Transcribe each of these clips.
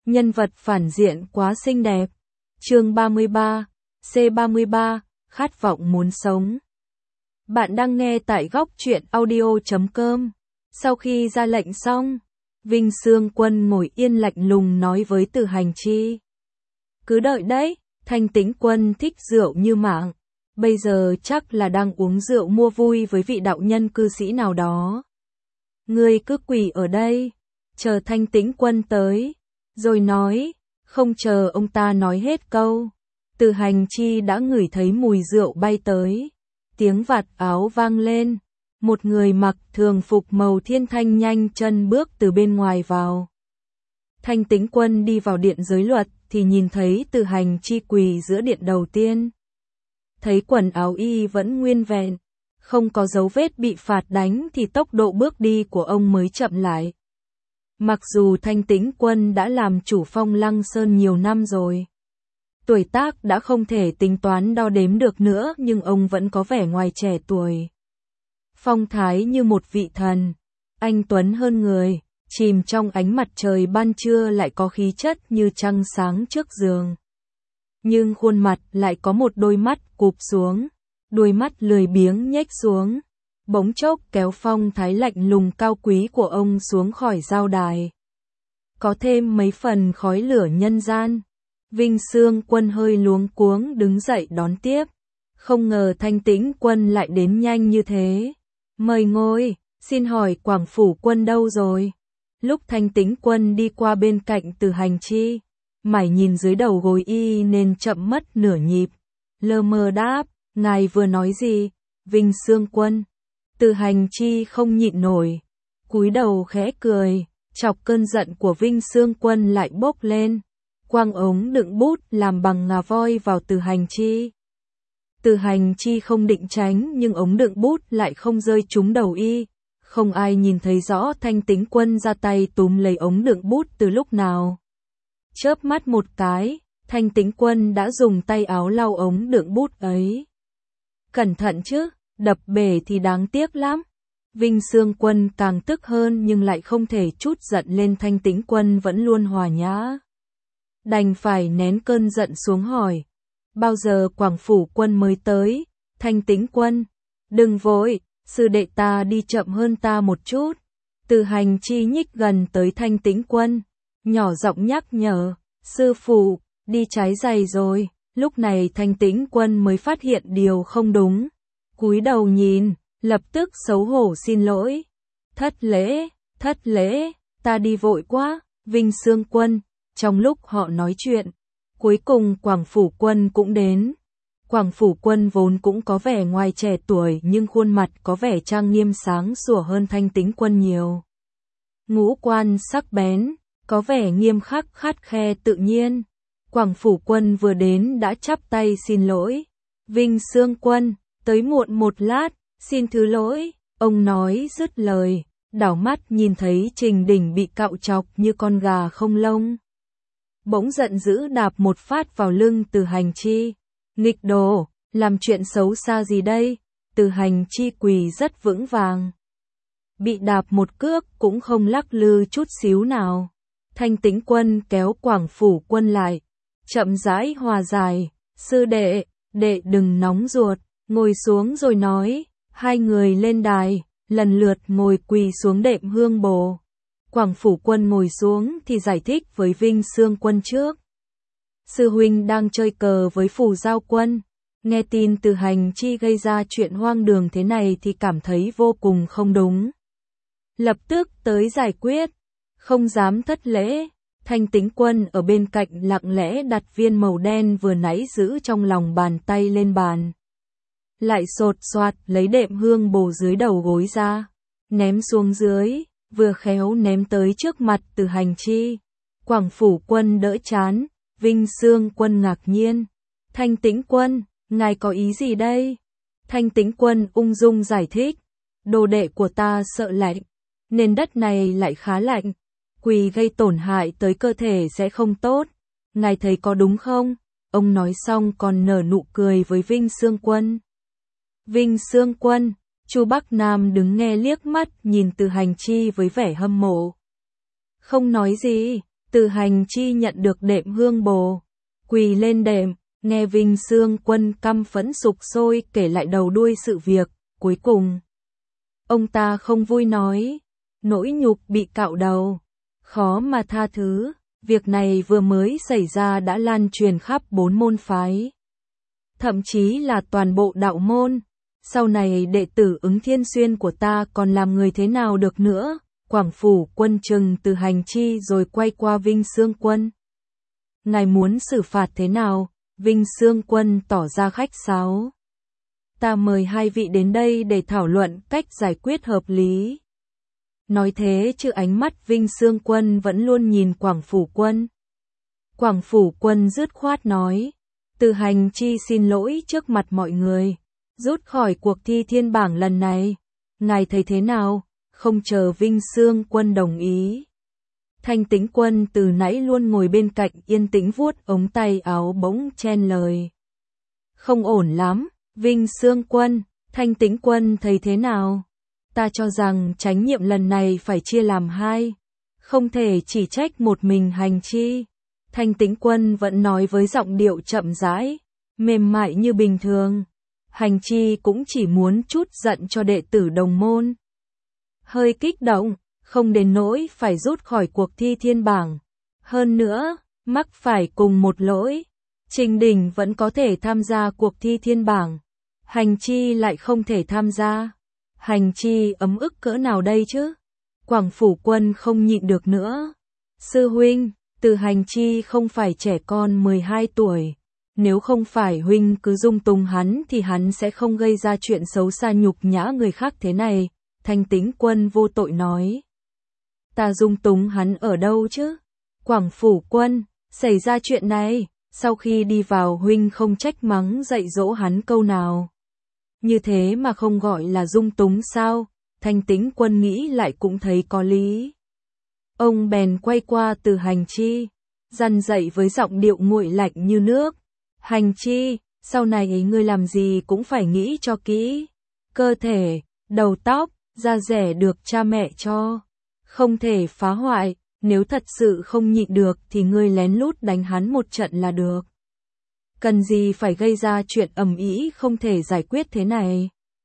Nhân vật phản diện quá xinh đẹp. Chương 33, C33, khát vọng muốn sống. Bạn đang nghe tại góc truyện audio.com. Sau khi ra lệnh xong, Vinh Sương Quân ngồi yên lạnh lùng nói với Từ Hành Chi. Cứ đợi đấy, Thanh Tĩnh Quân thích rượu như mạng. Bây giờ chắc là đang uống rượu mua vui với vị đạo nhân cư sĩ nào đó. Ngươi cứ quỳ ở đây, chờ Thanh Tĩnh Quân tới, rồi nói, không chờ ông ta nói hết câu. Từ Hành Chi đã ngửi thấy mùi rượu bay tới. Tiếng vạt áo vang lên. Một người mặc thường phục màu thiên thanh nhanh chân bước từ bên ngoài vào. Thanh Tĩnh Quân đi vào điện giới luật thì nhìn thấy Từ Hành Chi quỳ giữa điện đầu tiên. Thấy quần áo y vẫn nguyên vẹn, không có dấu vết bị phạt đánh thì tốc độ bước đi của ông mới chậm lại. Mặc dù Thanh Tĩnh Quân đã làm chủ Phong Lăng Sơn nhiều năm rồi, tuổi tác đã không thể tính toán đo đếm được nữa, nhưng ông vẫn có vẻ ngoài trẻ tuổi. Phong thái như một vị thần, anh tuấn hơn người, chìm trong ánh mặt trời ban trưa lại có khí chất như trăng sáng trước giường. Nhưng khuôn mặt lại có một đôi mắt cụp xuống, đôi mắt lười biếng nhếch xuống, bỗng chốc kéo phong thái lạnh lùng cao quý của ông xuống khỏi giao đài. Có thêm mấy phần khói lửa nhân gian. Vinh Sương Quân hơi luống cuống đứng dậy đón tiếp. Không ngờ Thanh Tĩnh Quân lại đến nhanh như thế. Mời ngồi, xin hỏi Quảng Phủ Quân đâu rồi? Lúc Thanh Tĩnh Quân đi qua bên cạnh Từ Hành Chi, mải nhìn dưới đầu gối y nên chậm mất nửa nhịp. Lơ mơ đáp, ngài vừa nói gì? Vinh Sương Quân. Từ Hành Chi không nhịn nổi, cúi đầu khẽ cười, chọc cơn giận của Vinh Sương Quân lại bốc lên. Quang ống đựng bút làm bằng ngà voi vào Từ Hành Chi. Từ Hành Chi không định tránh nhưng ống đựng bút lại không rơi trúng đầu y. Không ai nhìn thấy rõ Thanh Tĩnh Quân ra tay túm lấy ống đựng bút từ lúc nào. Chớp mắt một cái, Thanh Tĩnh Quân đã dùng tay áo lau ống đựng bút ấy. Cẩn thận chứ, đập bể thì đáng tiếc lắm. Vinh Sương Quân càng tức hơn nhưng lại không thể trút giận lên Thanh Tĩnh Quân vẫn luôn hòa nhã. Đành phải nén cơn giận xuống hỏi. Bao giờ Quảng Phủ Quân mới tới? Thanh Tĩnh Quân. Đừng vội, sư đệ ta đi chậm hơn ta một chút. Từ Hành Chi nhích gần tới Thanh Tĩnh Quân, nhỏ giọng nhắc nhở. Sư phụ, đi trái giày rồi. Lúc này Thanh Tĩnh Quân mới phát hiện điều không đúng. Cúi đầu nhìn, lập tức xấu hổ xin lỗi. Thất lễ, ta đi vội quá. Vinh Sương Quân. Trong lúc họ nói chuyện, cuối cùng Quảng Phủ Quân cũng đến. Quảng Phủ Quân vốn cũng có vẻ ngoài trẻ tuổi nhưng khuôn mặt có vẻ trang nghiêm sáng sủa hơn Thanh Tĩnh Quân nhiều. Ngũ quan sắc bén, có vẻ nghiêm khắc khắt khe tự nhiên. Quảng Phủ Quân vừa đến đã chắp tay xin lỗi. Vinh Sương Quân, tới muộn một lát, xin thứ lỗi. Ông nói dứt lời, đảo mắt nhìn thấy Trình Đỉnh bị cạo chọc như con gà không lông. Bỗng giận dữ đạp một phát vào lưng Từ Hành Chi. Nghịch đồ, làm chuyện xấu xa gì đây? Từ Hành Chi quỳ rất vững vàng. Bị đạp một cước cũng không lắc lư chút xíu nào. Thanh Tĩnh Quân kéo Quảng Phủ Quân lại, chậm rãi hòa giải. Sư đệ, đệ đừng nóng ruột, ngồi xuống rồi nói. Hai người lên đài, lần lượt ngồi quỳ xuống đệm hương bồ. Quảng Phủ Quân ngồi xuống thì giải thích với Vinh Sương Quân trước. Sư huynh đang chơi cờ với Phù Giao Quân. Nghe tin Từ Hành Chi gây ra chuyện hoang đường thế này thì cảm thấy vô cùng không đúng. Lập tức tới giải quyết. Không dám thất lễ. Thanh Tĩnh Quân ở bên cạnh lặng lẽ đặt viên màu đen vừa nãy giữ trong lòng bàn tay lên bàn. Lại sột soạt lấy đệm hương bồ dưới đầu gối ra, ném xuống dưới. Vừa khéo ném tới trước mặt Từ Hành Chi. Quảng Phủ Quân đỡ chán, Vinh Sương Quân ngạc nhiên. Thanh Tĩnh Quân, ngài có ý gì đây? Thanh Tĩnh Quân ung dung giải thích. Đồ đệ của ta sợ lạnh, nên đất này lại khá lạnh. Quỳ gây tổn hại tới cơ thể sẽ không tốt. Ngài thấy có đúng không? Ông nói xong còn nở nụ cười với Vinh Sương Quân. Vinh Sương Quân. Chu Bắc Nam đứng nghe liếc mắt nhìn Từ Hành Chi với vẻ hâm mộ. Không nói gì, Từ Hành Chi nhận được đệm hương bồ, quỳ lên đệm, nghe Vinh Xương Quân căm phẫn sục sôi kể lại đầu đuôi sự việc, cuối cùng ông ta không vui nói, nỗi nhục bị cạo đầu, khó mà tha thứ, việc này vừa mới xảy ra đã lan truyền khắp 4 môn phái, thậm chí là toàn bộ đạo môn, sau này đệ tử Ứng Thiên Xuyên của ta còn làm người thế nào được nữa. Quảng Phủ Quân trừng Từ Hành Chi rồi quay qua Vinh Xương Quân. Ngài muốn xử phạt thế nào? Vinh Xương Quân tỏ ra khách sáo. Ta mời hai vị đến đây để thảo luận cách giải quyết hợp lý. Nói thế chứ ánh mắt Vinh Xương Quân vẫn luôn nhìn Quảng Phủ Quân. Quảng Phủ Quân dứt khoát nói, Từ Hành Chi xin lỗi trước mặt mọi người, rút khỏi cuộc thi thiên bảng lần này. Ngài thấy thế nào? Không chờ Vinh Xương Quân đồng ý. Thanh Tĩnh Quân từ nãy luôn ngồi bên cạnh yên tĩnh vuốt ống tay áo bỗng chen lời. Không ổn lắm, Vinh Xương Quân, Thanh Tĩnh Quân thấy thế nào? Ta cho rằng chánh nhiệm lần này phải chia làm hai, không thể chỉ trách một mình Hành Chi. Thanh Tĩnh Quân vẫn nói với giọng điệu chậm rãi, mềm mại như bình thường. Hành Chi cũng chỉ muốn chút giận cho đệ tử đồng môn. Hơi kích động, không đến nỗi phải rút khỏi cuộc thi thiên bảng. Hơn nữa, mắc phải cùng một lỗi, Trình Đình vẫn có thể tham gia cuộc thi thiên bảng. Hành Chi lại không thể tham gia. Hành Chi ấm ức cỡ nào đây chứ? Quảng Phủ Quân không nhịn được nữa. Sư huynh, Từ Hành Chi không phải trẻ con 12 tuổi. Nếu không phải huynh cứ dung túng hắn thì hắn sẽ không gây ra chuyện xấu xa nhục nhã người khác thế này. Thanh Tĩnh Quân vô tội nói. Ta dung túng hắn ở đâu chứ? Quảng Phủ Quân, xảy ra chuyện này, sau khi đi vào huynh không trách mắng dạy dỗ hắn câu nào. Như thế mà không gọi là dung túng sao? Thanh Tĩnh Quân nghĩ lại cũng thấy có lý. Ông bèn quay qua Từ Hành Chi, dằn dạy với giọng điệu nguội lạnh như nước. Hành Chi, sau này ngươi làm gì cũng phải nghĩ cho kỹ. Cơ thể, đầu tóc, da rẻ được cha mẹ cho. Không thể phá hoại, nếu thật sự không nhịn được thì ngươi lén lút đánh hắn một trận là được. Cần gì phải gây ra chuyện ầm ĩ không thể giải quyết thế này.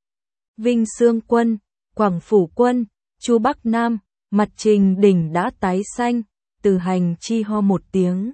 Vinh Xương Quân, Quảng Phủ Quân, Chu Bắc Nam, mặt Trình Đình đã tái xanh, Từ Hành Chi ho một tiếng.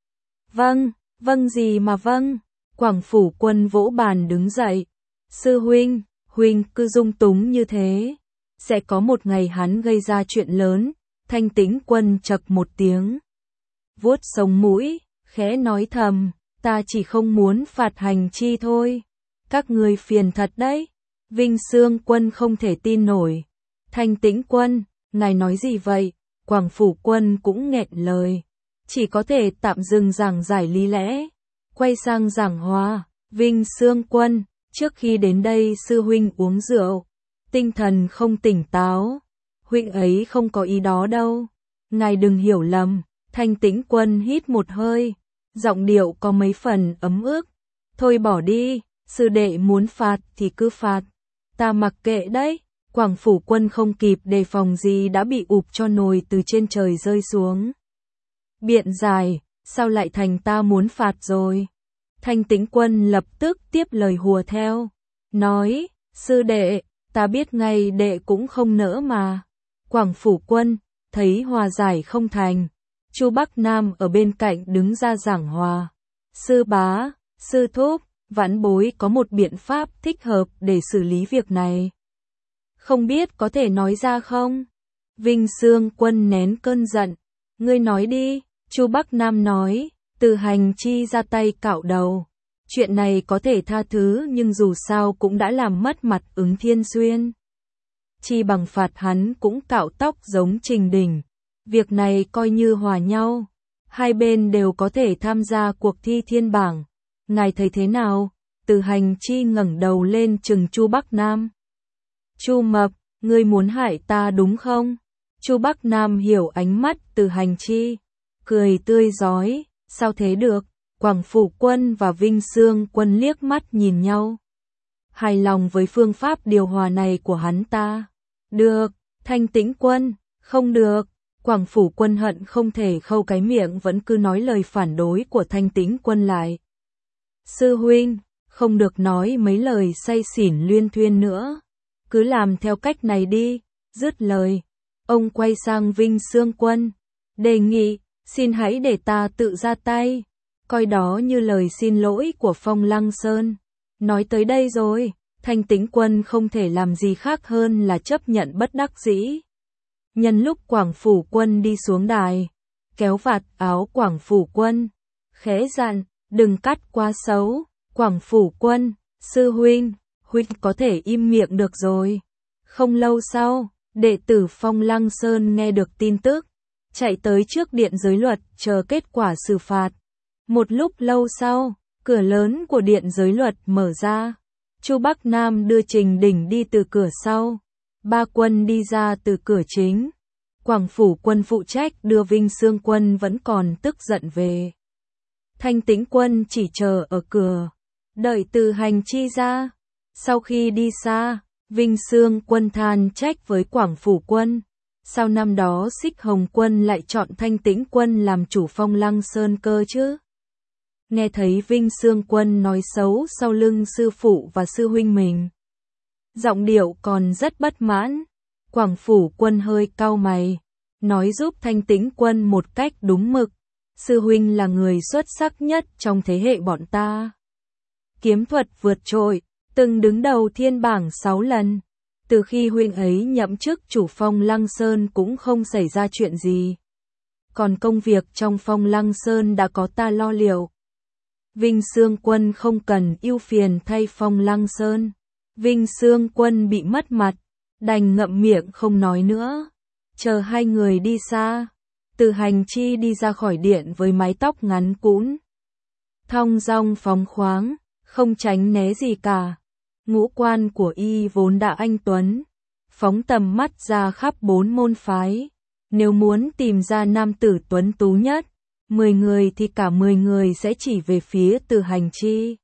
Vâng, vâng gì mà vâng, Quảng Phủ Quân vỗ bàn đứng dậy. Sư huynh, huynh cứ dung túng như thế. Sẽ có một ngày hắn gây ra chuyện lớn. Thanh Tĩnh Quân chậc một tiếng, vuốt sống mũi, khẽ nói thầm, ta chỉ không muốn phạt Hành Chi thôi. Các ngươi phiền thật đấy. Vinh Xương Quân không thể tin nổi. Thanh Tĩnh Quân, ngài nói gì vậy? Quảng Phủ Quân cũng nghẹn lời, chỉ có thể tạm dừng giảng giải lý lẽ, quay sang giảng hòa. Vinh Xương Quân, trước khi đến đây sư huynh uống rượu, tinh thần không tỉnh táo. Huynh ấy không có ý đó đâu. Ngài đừng hiểu lầm. Thanh Tĩnh Quân hít một hơi, giọng điệu có mấy phần ấm ức. Thôi bỏ đi, sư đệ muốn phạt thì cứ phạt. Ta mặc kệ đấy. Quảng Phủ Quân không kịp đề phòng gì đã bị ụp cho nồi từ trên trời rơi xuống. Biện giải, sao lại thành ta muốn phạt rồi? Thanh Tĩnh Quân lập tức tiếp lời hùa theo, nói, sư đệ, ta biết ngay đệ cũng không nỡ mà. Quảng Phủ Quân, thấy hòa giải không thành, Chu Bắc Nam ở bên cạnh đứng ra giảng hòa. Sư bá, sư thúc, vãn bối có một biện pháp thích hợp để xử lý việc này. Không biết có thể nói ra không? Vinh Xương Quân nén cơn giận. Ngươi nói đi, Chu Bắc Nam nói, Từ Hành Chi ra tay cạo đầu. Chuyện này có thể tha thứ nhưng dù sao cũng đã làm mất mặt Ứng Thiên Xuyên. Chi bằng phạt hắn cũng cạo tóc giống Trình Đình. Việc này coi như hòa nhau. Hai bên đều có thể tham gia cuộc thi thiên bảng. Ngài thấy thế nào? Từ Hành Chi ngẩng đầu lên trừng Chu Bắc Nam. Chu Mập, ngươi muốn hại ta đúng không? Chu Bắc Nam hiểu ánh mắt Từ Hành Chi, cười tươi rói, sao thế được? Quảng Phủ Quân và Vinh Xương Quân liếc mắt nhìn nhau. Hài lòng với phương pháp điều hòa này của hắn ta. Được, Thanh Tĩnh Quân, không được. Quảng Phủ Quân hận không thể khâu cái miệng vẫn cứ nói lời phản đối của Thanh Tĩnh Quân lại. Sư huynh, không được nói mấy lời say xỉn luyên thuyên nữa. Cứ làm theo cách này đi. Dứt lời, ông quay sang Vinh Xương Quân. Đề nghị, xin hãy để ta tự ra tay. Coi đó như lời xin lỗi của Phong Lăng Sơn. Nói tới đây rồi, Thanh Tĩnh Quân không thể làm gì khác hơn là chấp nhận bất đắc dĩ. Nhân lúc Quảng Phủ Quân đi xuống đài, kéo vạt áo Quảng Phủ Quân, khẽ dặn, đừng cắt quá xấu. Quảng Phủ Quân, sư huynh có thể im miệng được rồi. Không lâu sau, đệ tử Phong Lăng Sơn nghe được tin tức, chạy tới trước điện giới luật chờ kết quả xử phạt. Một lúc lâu sau, cửa lớn của điện giới luật mở ra. Chu Bắc Nam đưa Trình Đỉnh đi từ cửa sau, ba quân đi ra từ cửa chính. Quảng Phủ Quân phụ trách đưa Vinh Xương Quân vẫn còn tức giận về. Thanh Tĩnh Quân chỉ chờ ở cửa, đợi Từ Hành Chi ra. Sau khi đi xa, Vinh Xương Quân than trách với Quảng Phủ Quân. Sao năm đó Xích Hồng Quân lại chọn Thanh Tĩnh Quân làm chủ Phong Lăng Sơn cơ chứ? Nghe thấy Vinh Xương Quân nói xấu sau lưng sư phụ và sư huynh mình, giọng điệu còn rất bất mãn. Quảng Phủ Quân hơi cau mày, nói giúp Thanh Tĩnh Quân một cách đúng mực. Sư huynh là người xuất sắc nhất trong thế hệ bọn ta. Kiếm thuật vượt trội, từng đứng đầu thiên bảng 6 lần. Từ khi huynh ấy nhậm chức chủ Phong Lăng Sơn cũng không xảy ra chuyện gì. Còn công việc trong Phong Lăng Sơn đã có ta lo liệu. Vinh Xương Quân không cần ưu phiền thay Phong Lăng Sơn. Vinh Xương Quân bị mất mặt, đành ngậm miệng không nói nữa. Chờ hai người đi xa, Từ Hành Chi đi ra khỏi điện với mái tóc ngắn cũn, thong dong phóng khoáng, không tránh né gì cả. Ngũ quan của y vốn đã anh tuấn, phóng tầm mắt ra khắp 4 môn phái. Nếu muốn tìm ra nam tử tuấn tú nhất, 10 người thì cả 10 người sẽ chỉ về phía Từ Hành Chi.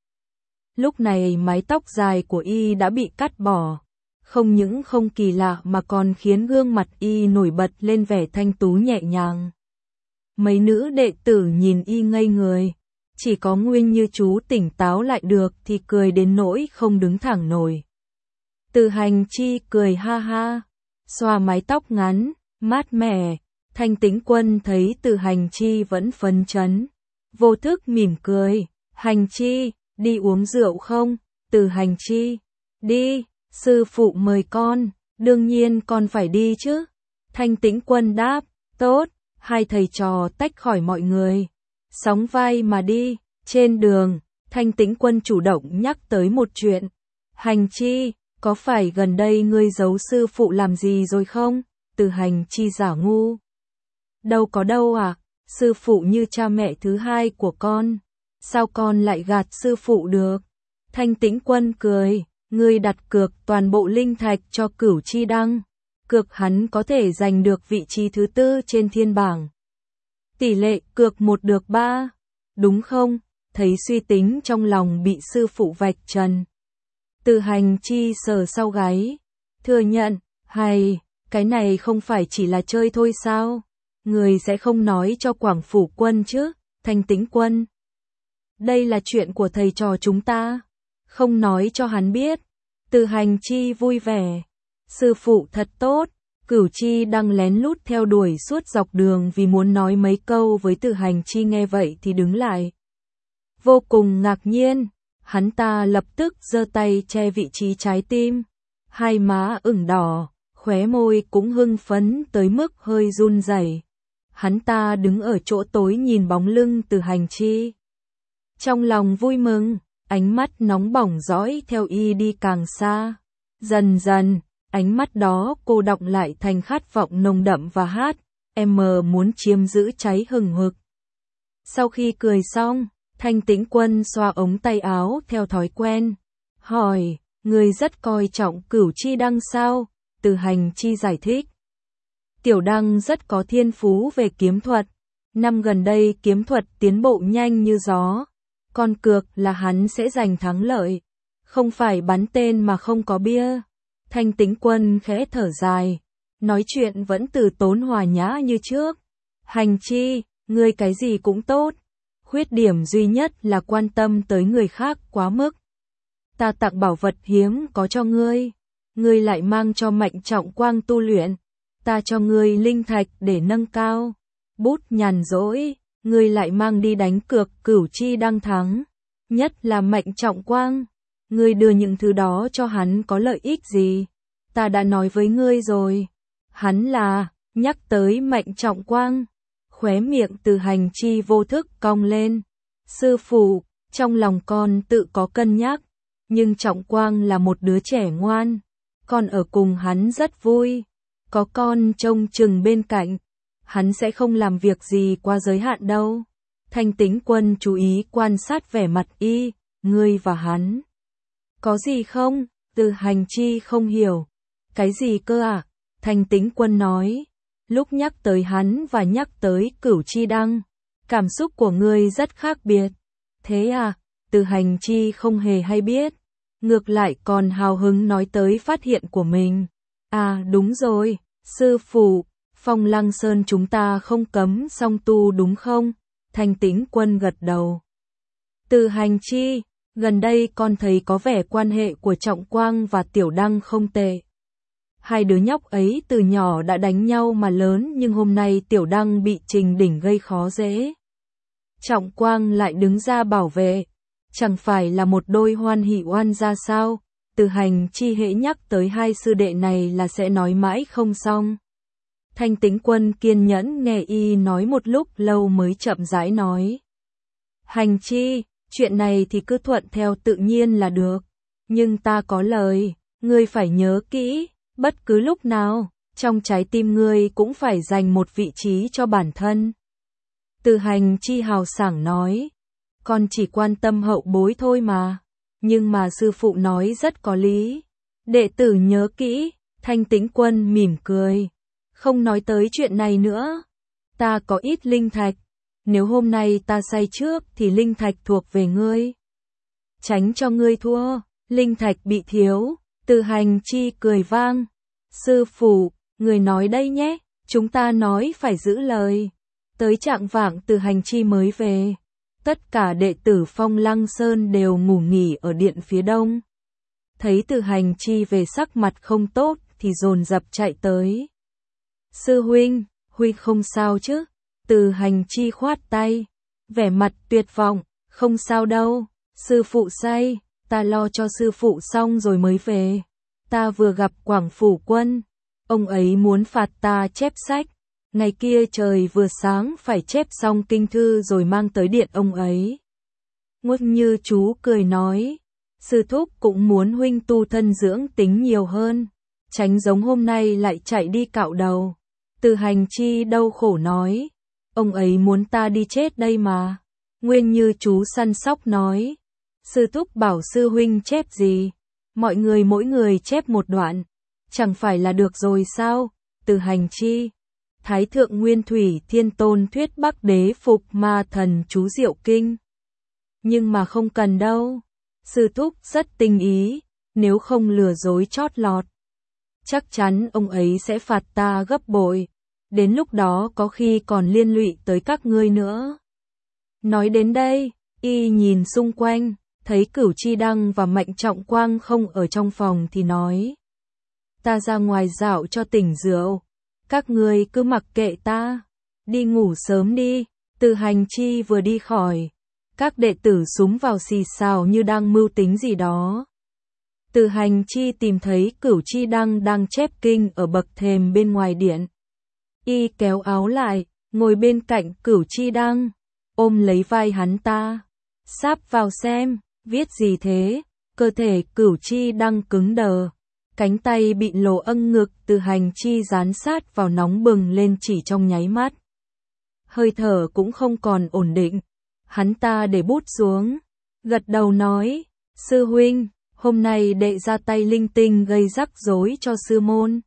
Lúc này mái tóc dài của y đã bị cắt bỏ, không những không kỳ lạ mà còn khiến gương mặt y nổi bật lên vẻ thanh tú nhẹ nhàng. Mấy nữ đệ tử nhìn y ngây người, chỉ có Nguyên Như chú tỉnh táo lại được thì cười đến nỗi không đứng thẳng nổi. Từ Hành Chi cười ha ha, xoa mái tóc ngắn, mát mẻ. Thanh Tĩnh Quân thấy Từ Hành Chi vẫn phấn chấn, vô thức mỉm cười. Hành Chi, đi uống rượu không? Từ Hành Chi, đi, sư phụ mời con, đương nhiên con phải đi chứ. Thanh Tĩnh Quân đáp, tốt. Hai thầy trò tách khỏi mọi người, sóng vai mà đi. Trên đường, Thanh Tĩnh Quân chủ động nhắc tới một chuyện. Hành Chi, có phải gần đây ngươi giấu sư phụ làm gì rồi không? Từ Hành Chi giả ngu. Đâu có đâu à, sư phụ như cha mẹ thứ hai của con, sao con lại gạt sư phụ được? Thanh Tĩnh Quân cười, ngươi đặt cược toàn bộ linh thạch cho Cửu Chi Đăng, cược hắn có thể giành được vị trí thứ 4 trên thiên bảng. Tỷ lệ cược 1 được 3, đúng không? Thấy suy tính trong lòng bị sư phụ vạch trần, Từ Hành Chi sờ sau gáy, thừa nhận, hay, cái này không phải chỉ là chơi thôi sao? Người sẽ không nói cho Quảng Phủ Quân chứ? Thanh Tĩnh Quân, đây là chuyện của thầy trò chúng ta, không nói cho hắn biết. Từ Hành Chi vui vẻ, sư phụ thật tốt. Cửu Chi đang lén lút theo đuổi suốt dọc đường vì muốn nói mấy câu với Từ Hành Chi, nghe vậy thì đứng lại, vô cùng ngạc nhiên. Hắn ta lập tức giơ tay che vị trí trái tim, hai má ửng đỏ, khóe môi cũng hưng phấn tới mức hơi run rẩy. Hắn ta đứng ở chỗ tối nhìn bóng lưng Từ Hành Chi, trong lòng vui mừng, ánh mắt nóng bỏng dõi theo y đi càng xa. Dần dần, ánh mắt đó cô đọng lại thành khát vọng nồng đậm và hát, em muốn chiếm giữ cháy hừng hực. Sau khi cười xong, Thanh Tĩnh Quân xoa ống tay áo theo thói quen, hỏi, người rất coi trọng Cửu Chi Đăng sao? Từ Hành Chi giải thích, Tiểu Đăng rất có thiên phú về kiếm thuật, năm gần đây kiếm thuật tiến bộ nhanh như gió, con cược là hắn sẽ giành thắng lợi, không phải bắn tên mà không có bia. Thanh Tĩnh Quân khẽ thở dài, nói chuyện vẫn từ tốn hòa nhã như trước. Hành chi, ngươi cái gì cũng tốt. Khuyết điểm duy nhất là quan tâm tới người khác quá mức. Ta tặng bảo vật hiếm có cho ngươi. Ngươi lại mang cho Mạnh Trọng Quang tu luyện. Ta cho ngươi linh thạch để nâng cao. Bút nhàn rỗi, ngươi lại mang đi đánh cược Cửu Chi Đăng thắng. Nhất là Mạnh Trọng Quang. Ngươi đưa những thứ đó cho hắn có lợi ích gì? Ta đã nói với ngươi rồi. Hắn là, nhắc tới Mạnh Trọng Quang. Khóe miệng Từ Hành Chi vô thức cong lên. Sư phụ, trong lòng con tự có cân nhắc. Nhưng Trọng Quang là một đứa trẻ ngoan. Con ở cùng hắn rất vui. Có con trông chừng bên cạnh. Hắn sẽ không làm việc gì quá giới hạn đâu. Thanh Tĩnh Quân chú ý quan sát vẻ mặt y, ngươi và hắn. Có gì không? Từ Hành Chi không hiểu. Cái gì cơ à? Thanh Tĩnh Quân nói. Lúc nhắc tới hắn và nhắc tới Cửu Chi Đăng, cảm xúc của ngươi rất khác biệt. Thế à? Từ Hành Chi không hề hay biết. Ngược lại còn hào hứng nói tới phát hiện của mình. À đúng rồi, sư phụ, Phong Lăng Sơn chúng ta không cấm song tu đúng không? Thanh Tĩnh Quân gật đầu. Từ Hành Chi, gần đây con thấy có vẻ quan hệ của Trọng Quang và Tiểu Đăng không tệ. Hai đứa nhóc ấy từ nhỏ đã đánh nhau mà lớn nhưng hôm nay Tiểu Đăng bị Trình Đỉnh gây khó dễ. Trọng Quang lại đứng ra bảo vệ. Chẳng phải là một đôi hoan hỷ oan gia sao? Từ Hành Chi hễ nhắc tới hai sư đệ này là sẽ nói mãi không xong. Thanh Tĩnh Quân kiên nhẫn nghe y nói một lúc lâu mới chậm rãi nói. Hành Chi, chuyện này thì cứ thuận theo tự nhiên là được. Nhưng ta có lời, ngươi phải nhớ kỹ, bất cứ lúc nào, trong trái tim ngươi cũng phải dành một vị trí cho bản thân. Từ Hành Chi hào sảng nói. Con chỉ quan tâm hậu bối thôi mà. Nhưng mà sư phụ nói rất có lý. Đệ tử nhớ kỹ. Thanh Tĩnh Quân mỉm cười. Không nói tới chuyện này nữa. Ta có ít linh thạch. Nếu hôm nay ta say trước thì linh thạch thuộc về ngươi. Tránh cho ngươi thua. Linh thạch bị thiếu. Từ Hành Chi cười vang. Sư phụ, người nói đây nhé. Chúng ta nói phải giữ lời. Tới chạng vạng Từ Hành Chi mới về. Tất cả đệ tử Phong Lăng Sơn đều ngủ nghỉ ở điện phía đông. Thấy Từ Hành Chi về sắc mặt không tốt thì dồn dập chạy tới. Sư huynh, huynh không sao chứ? Từ Hành Chi khoát tay, vẻ mặt tuyệt vọng, không sao đâu, sư phụ say, ta lo cho sư phụ xong rồi mới về. Ta vừa gặp Quảng Phủ Quân, ông ấy muốn phạt ta chép sách. Ngày kia trời vừa sáng phải chép xong kinh thư rồi mang tới điện ông ấy. Ngốt Như chú cười nói, sư thúc cũng muốn huynh tu thân dưỡng tính nhiều hơn, tránh giống hôm nay lại chạy đi cạo đầu. Từ Hành Chi đau khổ nói, ông ấy muốn ta đi chết đây mà. Nguyên Như chú săn sóc nói, sư thúc bảo sư huynh chép gì, mọi người mỗi người chép một đoạn, chẳng phải là được rồi sao? Từ Hành Chi. Thái thượng Nguyên Thủy Thiên Tôn thuyết Bắc Đế phục ma thần chú Diệu Kinh. Nhưng mà không cần đâu. Sư thúc rất tinh ý, nếu không lừa dối chót lọt. Chắc chắn ông ấy sẽ phạt ta gấp bội. Đến lúc đó có khi còn liên lụy tới các ngươi nữa. Nói đến đây, y nhìn xung quanh, thấy Cửu Chi Đăng và Mạnh Trọng Quang không ở trong phòng thì nói. Ta ra ngoài dạo cho tỉnh rượu. Các ngươi cứ mặc kệ ta, đi ngủ sớm đi. Từ Hành Chi vừa đi khỏi, các đệ tử súng vào xì xào như đang mưu tính gì đó. Từ Hành Chi tìm thấy Cửu Chi Đăng đang chép kinh ở bậc thềm bên ngoài điện. Y kéo áo lại, ngồi bên cạnh Cửu Chi Đăng, ôm lấy vai hắn ta. Sáp vào xem, viết gì thế? Cơ thể Cửu Chi Đăng cứng đờ. Cánh tay bị lộ âng ngực Từ Hành Chi dán sát vào nóng bừng lên chỉ trong nháy mắt. Hơi thở cũng không còn ổn định. Hắn ta để bút xuống, gật đầu nói, sư huynh, hôm nay đệ ra tay linh tinh gây rắc rối cho sư môn.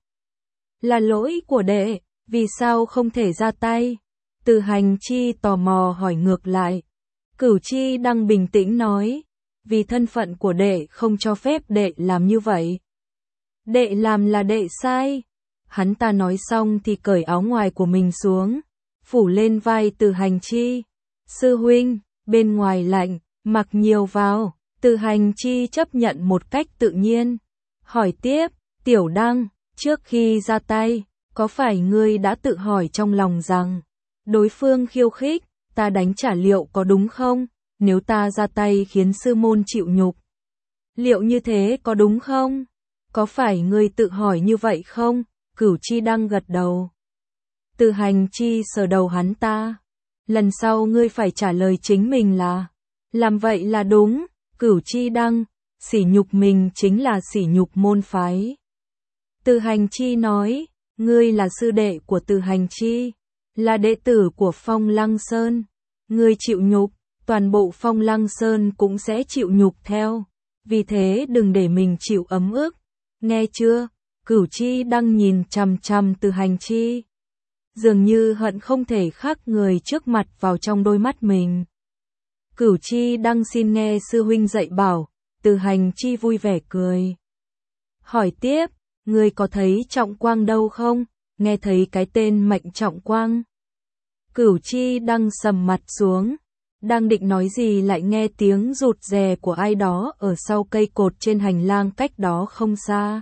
Là lỗi của đệ, vì sao không thể ra tay? Từ Hành Chi tò mò hỏi ngược lại. Cửu Chi Đăng bình tĩnh nói, vì thân phận của đệ không cho phép đệ làm như vậy. Đệ làm là đệ sai. Hắn ta nói xong thì cởi áo ngoài của mình xuống, phủ lên vai Từ Hành Chi. Sư huynh, bên ngoài lạnh, mặc nhiều vào. Từ Hành Chi chấp nhận một cách tự nhiên. Hỏi tiếp, Tiểu Đăng, trước khi ra tay, có phải ngươi đã tự hỏi trong lòng rằng, đối phương khiêu khích, ta đánh trả liệu có đúng không? Nếu ta ra tay khiến sư môn chịu nhục, liệu như thế có đúng không? Có phải ngươi tự hỏi như vậy không? Cửu Chi Đăng gật đầu. Từ Hành Chi sờ đầu hắn ta. Lần sau ngươi phải trả lời chính mình là, làm vậy là đúng. Cửu Chi Đăng, sỉ nhục mình chính là sỉ nhục môn phái. Từ Hành Chi nói, ngươi là sư đệ của Từ Hành Chi, là đệ tử của Phong Lăng Sơn. Ngươi chịu nhục, toàn bộ Phong Lăng Sơn cũng sẽ chịu nhục theo. Vì thế đừng để mình chịu ấm ức. Nghe chưa? Cửu Chi Đăng nhìn chằm chằm Từ Hành Chi, dường như hận không thể khắc người trước mặt vào trong đôi mắt mình. Cửu Chi Đăng xin nghe sư huynh dạy bảo. Từ Hành Chi vui vẻ cười. Hỏi tiếp, ngươi có thấy Trọng Quang đâu không? Nghe thấy cái tên Mạnh Trọng Quang. Cửu Chi Đăng sầm mặt xuống, đang định nói gì lại nghe tiếng rụt rè của ai đó ở sau cây cột trên hành lang cách đó không xa.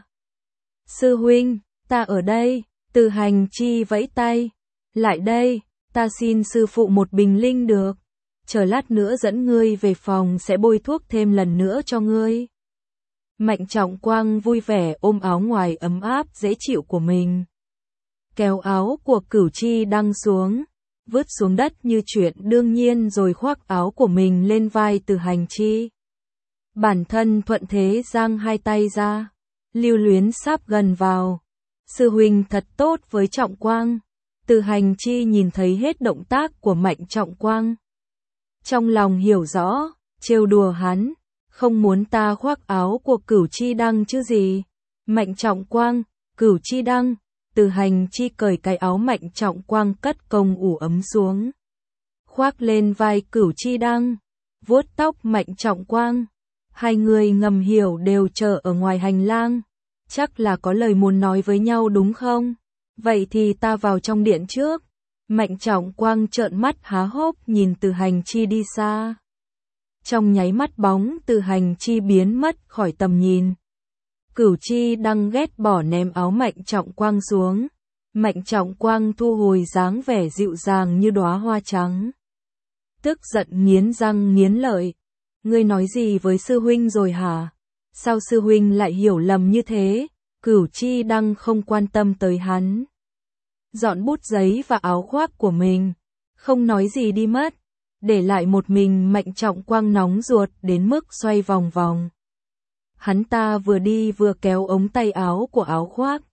Sư huynh, ta ở đây. Từ Hành Chi vẫy tay. Lại đây, ta xin sư phụ một bình linh được. Chờ lát nữa dẫn ngươi về phòng sẽ bôi thuốc thêm lần nữa cho ngươi. Mạnh Trọng Quang vui vẻ ôm áo ngoài ấm áp dễ chịu của mình. Kéo áo của Cửu Chi Đăng xuống, vứt xuống đất như chuyện đương nhiên rồi khoác áo của mình lên vai Từ Hành Chi. Bản thân thuận thế giang hai tay ra, lưu luyến sáp gần vào. Sư huynh thật tốt với Trọng Quang. Từ Hành Chi nhìn thấy hết động tác của Mạnh Trọng Quang. Trong lòng hiểu rõ, trêu đùa hắn, không muốn ta khoác áo của Cửu Chi Đăng chứ gì. Mạnh Trọng Quang, Cửu Chi Đăng. Từ Hành Chi cởi cái áo Mạnh Trọng Quang cất công ủ ấm xuống, khoác lên vai Cửu Chi Đăng, vuốt tóc Mạnh Trọng Quang. Hai người ngầm hiểu đều chờ ở ngoài hành lang, chắc là có lời muốn nói với nhau đúng không? Vậy thì ta vào trong điện trước. Mạnh Trọng Quang trợn mắt há hốc nhìn Từ Hành Chi đi xa. Trong nháy mắt bóng Từ Hành Chi biến mất khỏi tầm nhìn. Cửu Chi Đăng ghét bỏ ném áo Mạnh Trọng Quang xuống. Mạnh Trọng Quang thu hồi dáng vẻ dịu dàng như đóa hoa trắng. Tức giận nghiến răng nghiến lợi. Ngươi nói gì với sư huynh rồi hả? Sao sư huynh lại hiểu lầm như thế? Cửu Chi Đăng không quan tâm tới hắn. Dọn bút giấy và áo khoác của mình, không nói gì đi mất, để lại một mình Mạnh Trọng Quang nóng ruột đến mức xoay vòng vòng. Hắn ta vừa đi vừa kéo ống tay áo của áo khoác,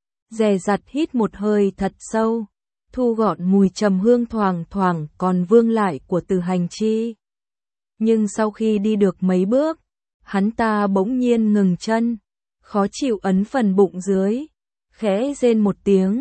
dè dặt hít một hơi thật sâu, thu gọn mùi trầm hương thoảng thoảng còn vương lại của Từ Hành Chi. Nhưng sau khi đi được mấy bước, hắn ta bỗng nhiên ngừng chân, khó chịu ấn phần bụng dưới, khẽ rên một tiếng.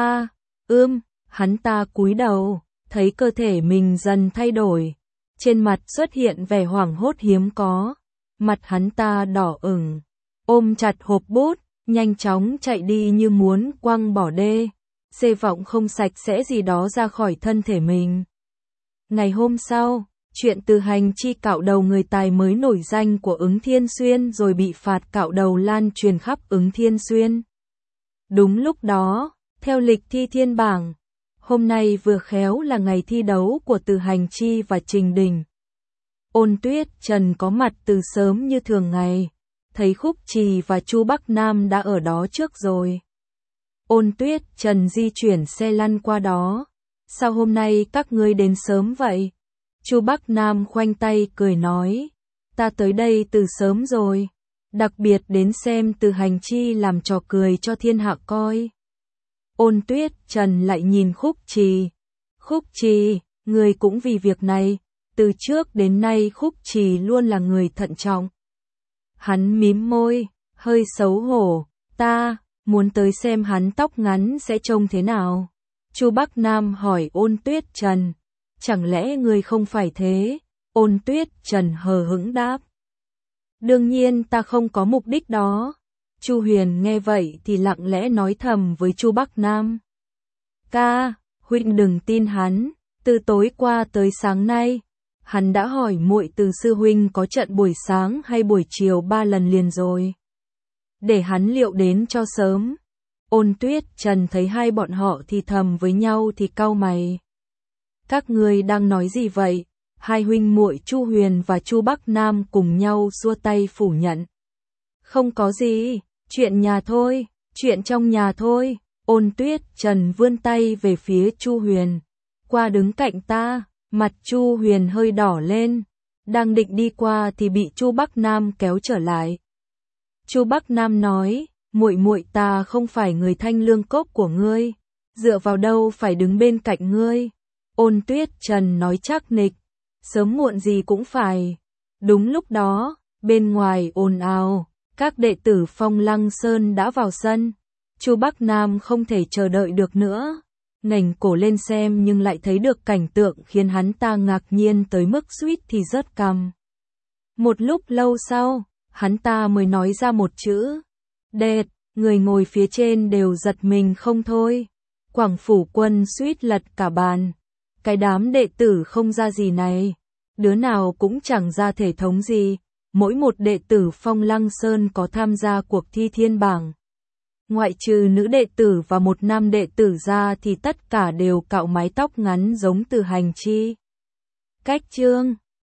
Hắn ta cúi đầu, thấy cơ thể mình dần thay đổi, trên mặt xuất hiện vẻ hoảng hốt hiếm có, mặt hắn ta đỏ ửng, ôm chặt hộp bút, nhanh chóng chạy đi như muốn quăng bỏ đê, xê vọng không sạch sẽ gì đó ra khỏi thân thể mình. Ngày hôm sau, chuyện Từ Hành Chi cạo đầu người tài mới nổi danh của Ứng Thiên Xuyên rồi bị phạt cạo đầu lan truyền khắp Ứng Thiên Xuyên. Đúng lúc đó, theo lịch thi thiên bảng, hôm nay vừa khéo là ngày thi đấu của Từ Hành Chi và Trình Đình. Ôn Tuyết Trần có mặt từ sớm như thường ngày, thấy Khúc Trì và Chu Bắc Nam đã ở đó trước rồi. Ôn Tuyết Trần di chuyển xe lăn qua đó. Sao hôm nay các ngươi đến sớm vậy? Chu Bắc Nam khoanh tay cười nói, ta tới đây từ sớm rồi, đặc biệt đến xem Từ Hành Chi làm trò cười cho thiên hạ coi. Ôn Tuyết Trần lại nhìn Khúc Trì. Khúc Trì, người cũng vì việc này, từ trước đến nay Khúc Trì luôn là người thận trọng. Hắn mím môi, hơi xấu hổ, ta muốn tới xem hắn tóc ngắn sẽ trông thế nào. Chu Bắc Nam hỏi Ôn Tuyết Trần, chẳng lẽ người không phải thế? Ôn Tuyết Trần hờ hững đáp, đương nhiên ta không có mục đích đó. Chu Huyền nghe vậy thì lặng lẽ nói thầm với Chu Bắc Nam. Ca, huynh đừng tin hắn, từ tối qua tới sáng nay, hắn đã hỏi muội Từ sư huynh có trận buổi sáng hay buổi chiều 3 lần liền rồi. Để hắn liệu đến cho sớm. Ôn Tuyết Trần thấy hai bọn họ thì thầm với nhau thì cau mày. Các ngươi đang nói gì vậy? Hai huynh muội Chu Huyền và Chu Bắc Nam cùng nhau xua tay phủ nhận. Không có gì, chuyện nhà thôi, chuyện trong nhà thôi. Ôn Tuyết Trần vươn tay về phía Chu Huyền. Qua đứng cạnh ta, mặt Chu Huyền hơi đỏ lên. Đang định đi qua thì bị Chu Bắc Nam kéo trở lại. Chu Bắc Nam nói, muội muội ta không phải người Thanh Lương Cốc của ngươi, dựa vào đâu phải đứng bên cạnh ngươi. Ôn Tuyết Trần nói chắc nịch, sớm muộn gì cũng phải. Đúng lúc đó, bên ngoài ồn ào, các đệ tử Phong Lăng Sơn đã vào sân. Chu Bắc Nam không thể chờ đợi được nữa, ngẩng cổ lên xem nhưng lại thấy được cảnh tượng khiến hắn ta ngạc nhiên tới mức suýt thì rớt cằm. Một lúc lâu sau, hắn ta mới nói ra một chữ. Đệt, người ngồi phía trên đều giật mình không thôi. Quảng Phủ Quân suýt lật cả bàn. Cái đám đệ tử không ra gì này, đứa nào cũng chẳng ra thể thống gì. Mỗi một đệ tử Phong Lăng Sơn có tham gia cuộc thi thiên bảng. Ngoại trừ nữ đệ tử và một nam đệ tử ra thì tất cả đều cạo mái tóc ngắn giống Từ Hành Chi. Cách chương